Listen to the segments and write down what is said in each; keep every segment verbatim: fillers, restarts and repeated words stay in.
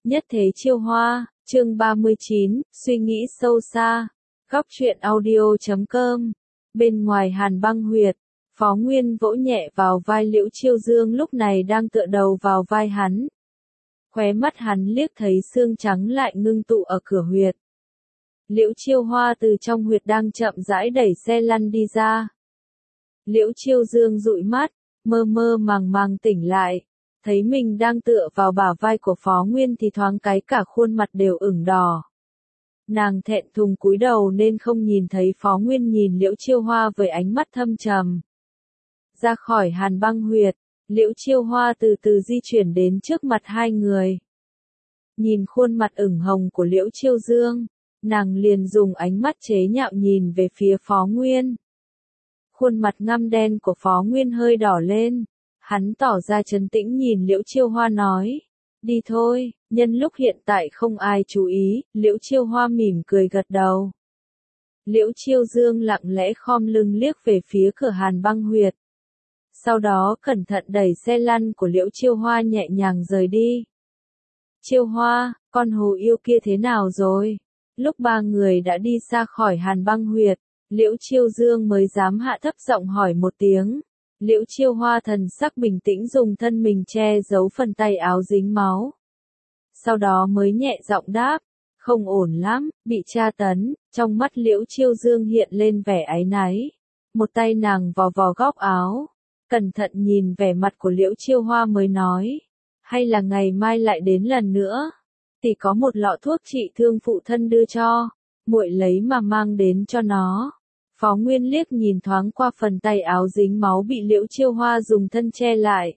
Nhất thế chiêu hoa, chương ba mươi chín, suy nghĩ sâu xa. Góc truyện audio chấm com. Bên ngoài Hàn Băng Huyệt, Phó Nguyên vỗ nhẹ vào vai Liễu Chiêu Dương lúc này đang tựa đầu vào vai hắn. Khóe mắt hắn liếc thấy xương trắng lại ngưng tụ ở cửa huyệt. Liễu Chiêu Hoa từ trong huyệt đang chậm rãi đẩy xe lăn đi ra. Liễu Chiêu Dương dụi mắt, mơ mơ màng màng tỉnh lại, thấy mình đang tựa vào bả vai của Phó Nguyên thì thoáng cái cả khuôn mặt đều ửng đỏ. Nàng thẹn thùng cúi đầu nên không nhìn thấy Phó Nguyên nhìn Liễu Chiêu Hoa với ánh mắt thâm trầm. Ra khỏi Hàn Băng Huyệt, Liễu Chiêu Hoa từ từ di chuyển đến trước mặt hai người. Nhìn khuôn mặt ửng hồng của Liễu Chiêu Dương, nàng liền dùng ánh mắt chế nhạo nhìn về phía Phó Nguyên. Khuôn mặt ngăm đen của Phó Nguyên hơi đỏ lên, hắn tỏ ra trấn tĩnh nhìn Liễu Chiêu Hoa nói, đi thôi, nhân lúc hiện tại không ai chú ý. Liễu Chiêu Hoa mỉm cười gật đầu. Liễu Chiêu Dương lặng lẽ khom lưng liếc về phía cửa Hàn Băng Huyệt. Sau đó cẩn thận đẩy xe lăn của Liễu Chiêu Hoa nhẹ nhàng rời đi. Chiêu Hoa, con hồ yêu kia thế nào rồi? Lúc ba người đã đi xa khỏi Hàn Băng Huyệt, Liễu Chiêu Dương mới dám hạ thấp giọng hỏi một tiếng. Liễu Chiêu Hoa thần sắc bình tĩnh dùng thân mình che giấu phần tay áo dính máu. Sau đó mới nhẹ giọng đáp, không ổn lắm, bị tra tấn. Trong mắt Liễu Chiêu Dương hiện lên vẻ áy náy. Một tay nàng vò vò góc áo, cẩn thận nhìn vẻ mặt của Liễu Chiêu Hoa mới nói, hay là ngày mai lại đến lần nữa. Thì có một lọ thuốc trị thương phụ thân đưa cho, muội lấy mà mang đến cho nó. Phó Nguyên liếc nhìn thoáng qua phần tay áo dính máu bị Liễu Chiêu Hoa dùng thân che lại.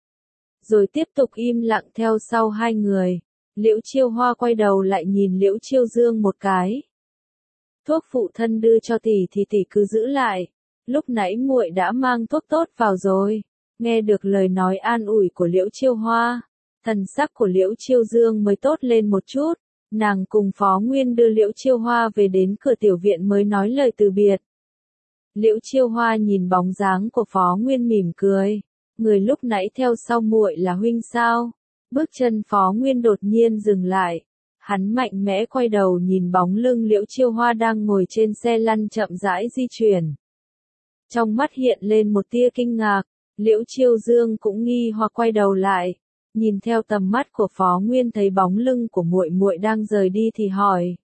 Rồi tiếp tục im lặng theo sau hai người. Liễu Chiêu Hoa quay đầu lại nhìn Liễu Chiêu Dương một cái. Thuốc phụ thân đưa cho tỷ thì tỷ cứ giữ lại. Lúc nãy muội đã mang thuốc tốt vào rồi. Nghe được lời nói an ủi của Liễu Chiêu Hoa, thần sắc của Liễu Chiêu Dương mới tốt lên một chút. Nàng cùng Phó Nguyên đưa Liễu Chiêu Hoa về đến cửa tiểu viện mới nói lời từ biệt. Liễu Chiêu Hoa nhìn bóng dáng của Phó Nguyên mỉm cười. Người lúc nãy theo sau muội là huynh sao? Bước chân Phó Nguyên đột nhiên dừng lại. Hắn mạnh mẽ quay đầu nhìn bóng lưng Liễu Chiêu Hoa đang ngồi trên xe lăn chậm rãi di chuyển. Trong mắt hiện lên một tia kinh ngạc, Liễu Chiêu Dương cũng nghi hoặc quay đầu lại. Nhìn theo tầm mắt của Phó Nguyên thấy bóng lưng của muội muội đang rời đi thì hỏi.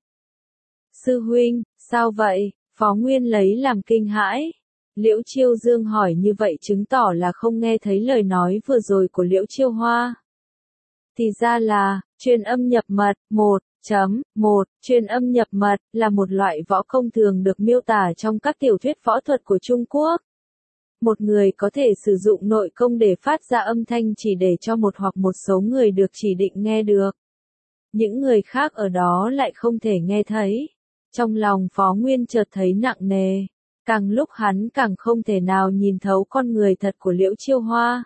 Sư huynh, sao vậy? Phó Nguyên lấy làm kinh hãi. Liễu Chiêu Dương hỏi như vậy chứng tỏ là không nghe thấy lời nói vừa rồi của Liễu Chiêu Hoa. Thì ra là, truyền âm nhập mật. một chấm một Truyền âm nhập mật là một loại võ công thường được miêu tả trong các tiểu thuyết võ thuật của Trung Quốc. Một người có thể sử dụng nội công để phát ra âm thanh chỉ để cho một hoặc một số người được chỉ định nghe được. Những người khác ở đó lại không thể nghe thấy. Trong lòng Phó Nguyên chợt thấy nặng nề. Càng lúc hắn càng không thể nào nhìn thấu con người thật của Liễu Chiêu Hoa.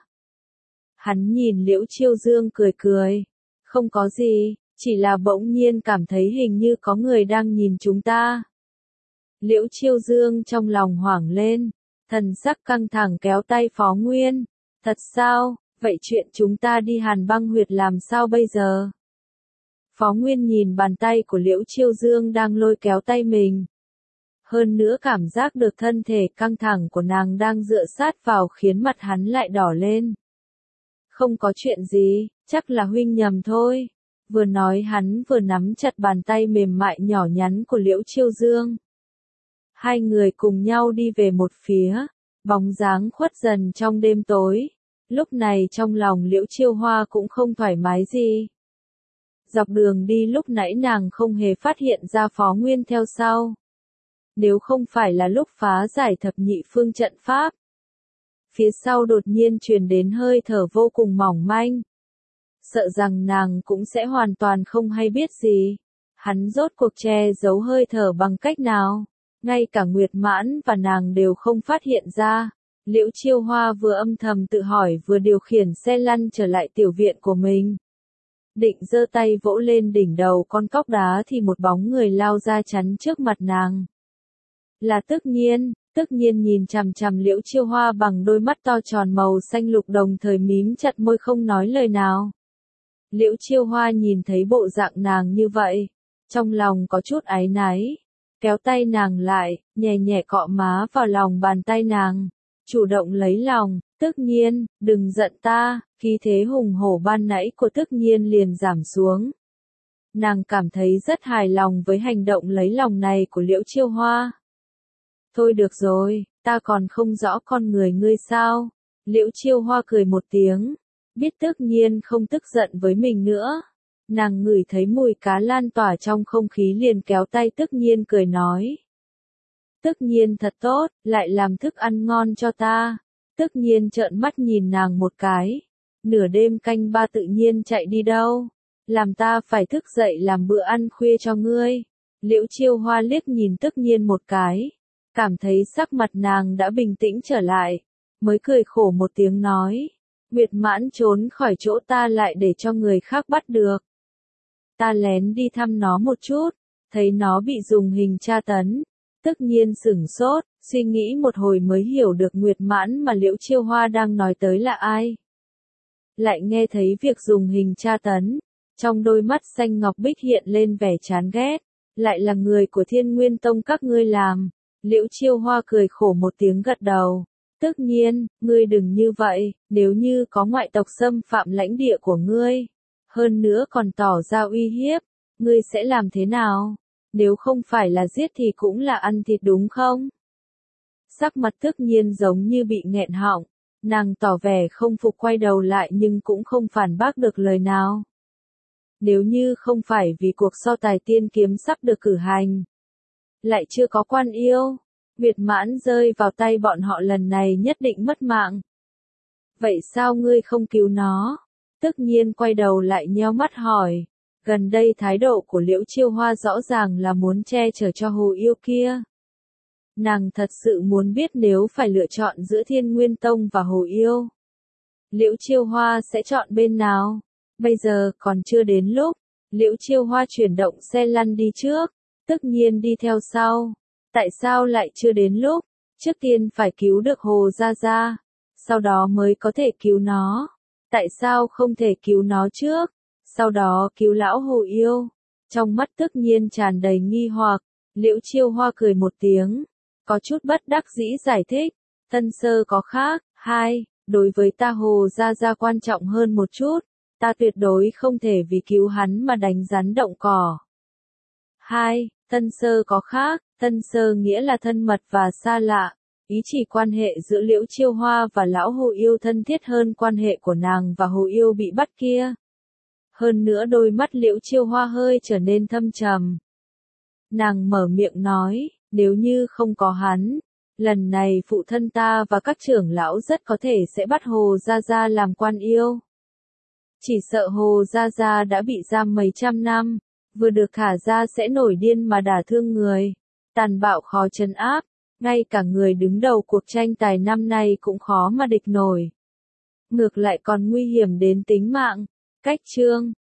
Hắn nhìn Liễu Chiêu Dương cười cười. Không có gì, chỉ là bỗng nhiên cảm thấy hình như có người đang nhìn chúng ta. Liễu Chiêu Dương trong lòng hoảng lên. Thần sắc căng thẳng kéo tay Phó Nguyên. Thật sao, vậy chuyện chúng ta đi Hàn Băng Huyệt làm sao bây giờ? Phó Nguyên nhìn bàn tay của Liễu Chiêu Dương đang lôi kéo tay mình. Hơn nữa cảm giác được thân thể căng thẳng của nàng đang dựa sát vào khiến mặt hắn lại đỏ lên. Không có chuyện gì, chắc là huynh nhầm thôi. Vừa nói hắn vừa nắm chặt bàn tay mềm mại nhỏ nhắn của Liễu Chiêu Dương. Hai người cùng nhau đi về một phía, bóng dáng khuất dần trong đêm tối. Lúc này trong lòng Liễu Chiêu Hoa cũng không thoải mái gì. Dọc đường đi lúc nãy nàng không hề phát hiện ra Phó Nguyên theo sau. Nếu không phải là lúc phá giải thập nhị phương trận pháp. Phía sau đột nhiên truyền đến hơi thở vô cùng mỏng manh. Sợ rằng nàng cũng sẽ hoàn toàn không hay biết gì. Hắn rốt cuộc che giấu hơi thở bằng cách nào? Ngay cả Nguyệt Mãn và nàng đều không phát hiện ra. Liễu Chiêu Hoa vừa âm thầm tự hỏi vừa điều khiển xe lăn trở lại tiểu viện của mình. Định giơ tay vỗ lên đỉnh đầu con cóc đá thì một bóng người lao ra chắn trước mặt nàng. Là Tức Nhiên. Tức Nhiên nhìn chằm chằm Liễu Chiêu Hoa bằng đôi mắt to tròn màu xanh lục đồng thời mím chặt môi không nói lời nào. Liễu Chiêu Hoa nhìn thấy bộ dạng nàng như vậy, trong lòng có chút áy náy, kéo tay nàng lại, nhẹ nhẹ cọ má vào lòng bàn tay nàng, chủ động lấy lòng. Tức Nhiên, đừng giận ta. Khí thế hùng hổ ban nãy của Tức Nhiên liền giảm xuống. Nàng cảm thấy rất hài lòng với hành động lấy lòng này của Liễu Chiêu Hoa. Thôi được rồi, ta còn không rõ con người ngươi sao? Liễu Chiêu Hoa cười một tiếng, biết Tức Nhiên không tức giận với mình nữa. Nàng ngửi thấy mùi cá lan tỏa trong không khí liền kéo tay Tức Nhiên cười nói. Tức Nhiên thật tốt, lại làm thức ăn ngon cho ta. Tức Nhiên trợn mắt nhìn nàng một cái. Nửa đêm canh ba tự nhiên chạy đi đâu? Làm ta phải thức dậy làm bữa ăn khuya cho ngươi. Liễu Chiêu Hoa liếc nhìn Tức Nhiên một cái. Cảm thấy sắc mặt nàng đã bình tĩnh trở lại. Mới cười khổ một tiếng nói. Nguyệt Mãn trốn khỏi chỗ ta lại để cho người khác bắt được. Ta lén đi thăm nó một chút. Thấy nó bị dùng hình tra tấn. Tức Nhiên sửng sốt, suy nghĩ một hồi mới hiểu được Nguyệt Mãn mà Liễu Chiêu Hoa đang nói tới là ai. Lại nghe thấy việc dùng hình tra tấn, trong đôi mắt xanh ngọc bích hiện lên vẻ chán ghét, lại là người của Thiên Nguyên Tông các ngươi làm. Liễu Chiêu Hoa cười khổ một tiếng gật đầu. Tức Nhiên, ngươi đừng như vậy, nếu như có ngoại tộc xâm phạm lãnh địa của ngươi, hơn nữa còn tỏ ra uy hiếp, ngươi sẽ làm thế nào? Nếu không phải là giết thì cũng là ăn thịt đúng không? Sắc mặt Tức Nhiên giống như bị nghẹn họng, nàng tỏ vẻ không phục quay đầu lại nhưng cũng không phản bác được lời nào. Nếu như không phải vì cuộc so tài tiên kiếm sắp được cử hành, lại chưa có quan yêu, Nguyệt Mãn rơi vào tay bọn họ lần này nhất định mất mạng. Vậy sao ngươi không cứu nó? Tức Nhiên quay đầu lại nheo mắt hỏi. Gần đây thái độ của Liễu Chiêu Hoa rõ ràng là muốn che chở cho hồ yêu kia. Nàng thật sự muốn biết nếu phải lựa chọn giữa Thiên Nguyên Tông và hồ yêu, Liễu Chiêu Hoa sẽ chọn bên nào? Bây giờ còn chưa đến lúc. Liễu Chiêu Hoa chuyển động xe lăn đi trước, Tức Nhiên đi theo sau. Tại sao lại chưa đến lúc? Trước tiên phải cứu được Hồ Gia Gia, sau đó mới có thể cứu nó. Tại sao không thể cứu nó trước, sau đó cứu lão hồ yêu? Trong mắt Tức Nhiên tràn đầy nghi hoặc. Liễu Chiêu Hoa cười một tiếng, có chút bất đắc dĩ giải thích. Tân sơ có khác. Hai, đối với ta Hồ Gia Gia quan trọng hơn một chút. Ta tuyệt đối không thể vì cứu hắn mà đánh rắn động cỏ. Hai, tân sơ có khác. Tân sơ nghĩa là thân mật và xa lạ. Ý chỉ quan hệ giữa Liễu Chiêu Hoa và lão hồ yêu thân thiết hơn quan hệ của nàng và hồ yêu bị bắt kia. Hơn nữa đôi mắt Liễu Chiêu Hoa hơi trở nên thâm trầm. Nàng mở miệng nói, nếu như không có hắn, lần này phụ thân ta và các trưởng lão rất có thể sẽ bắt Hồ Gia Gia làm quan yêu. Chỉ sợ Hồ Gia Gia đã bị giam mấy trăm năm, vừa được thả ra sẽ nổi điên mà đả thương người, tàn bạo khó trấn áp, ngay cả người đứng đầu cuộc tranh tài năm nay cũng khó mà địch nổi. Ngược lại còn nguy hiểm đến tính mạng. Cách chương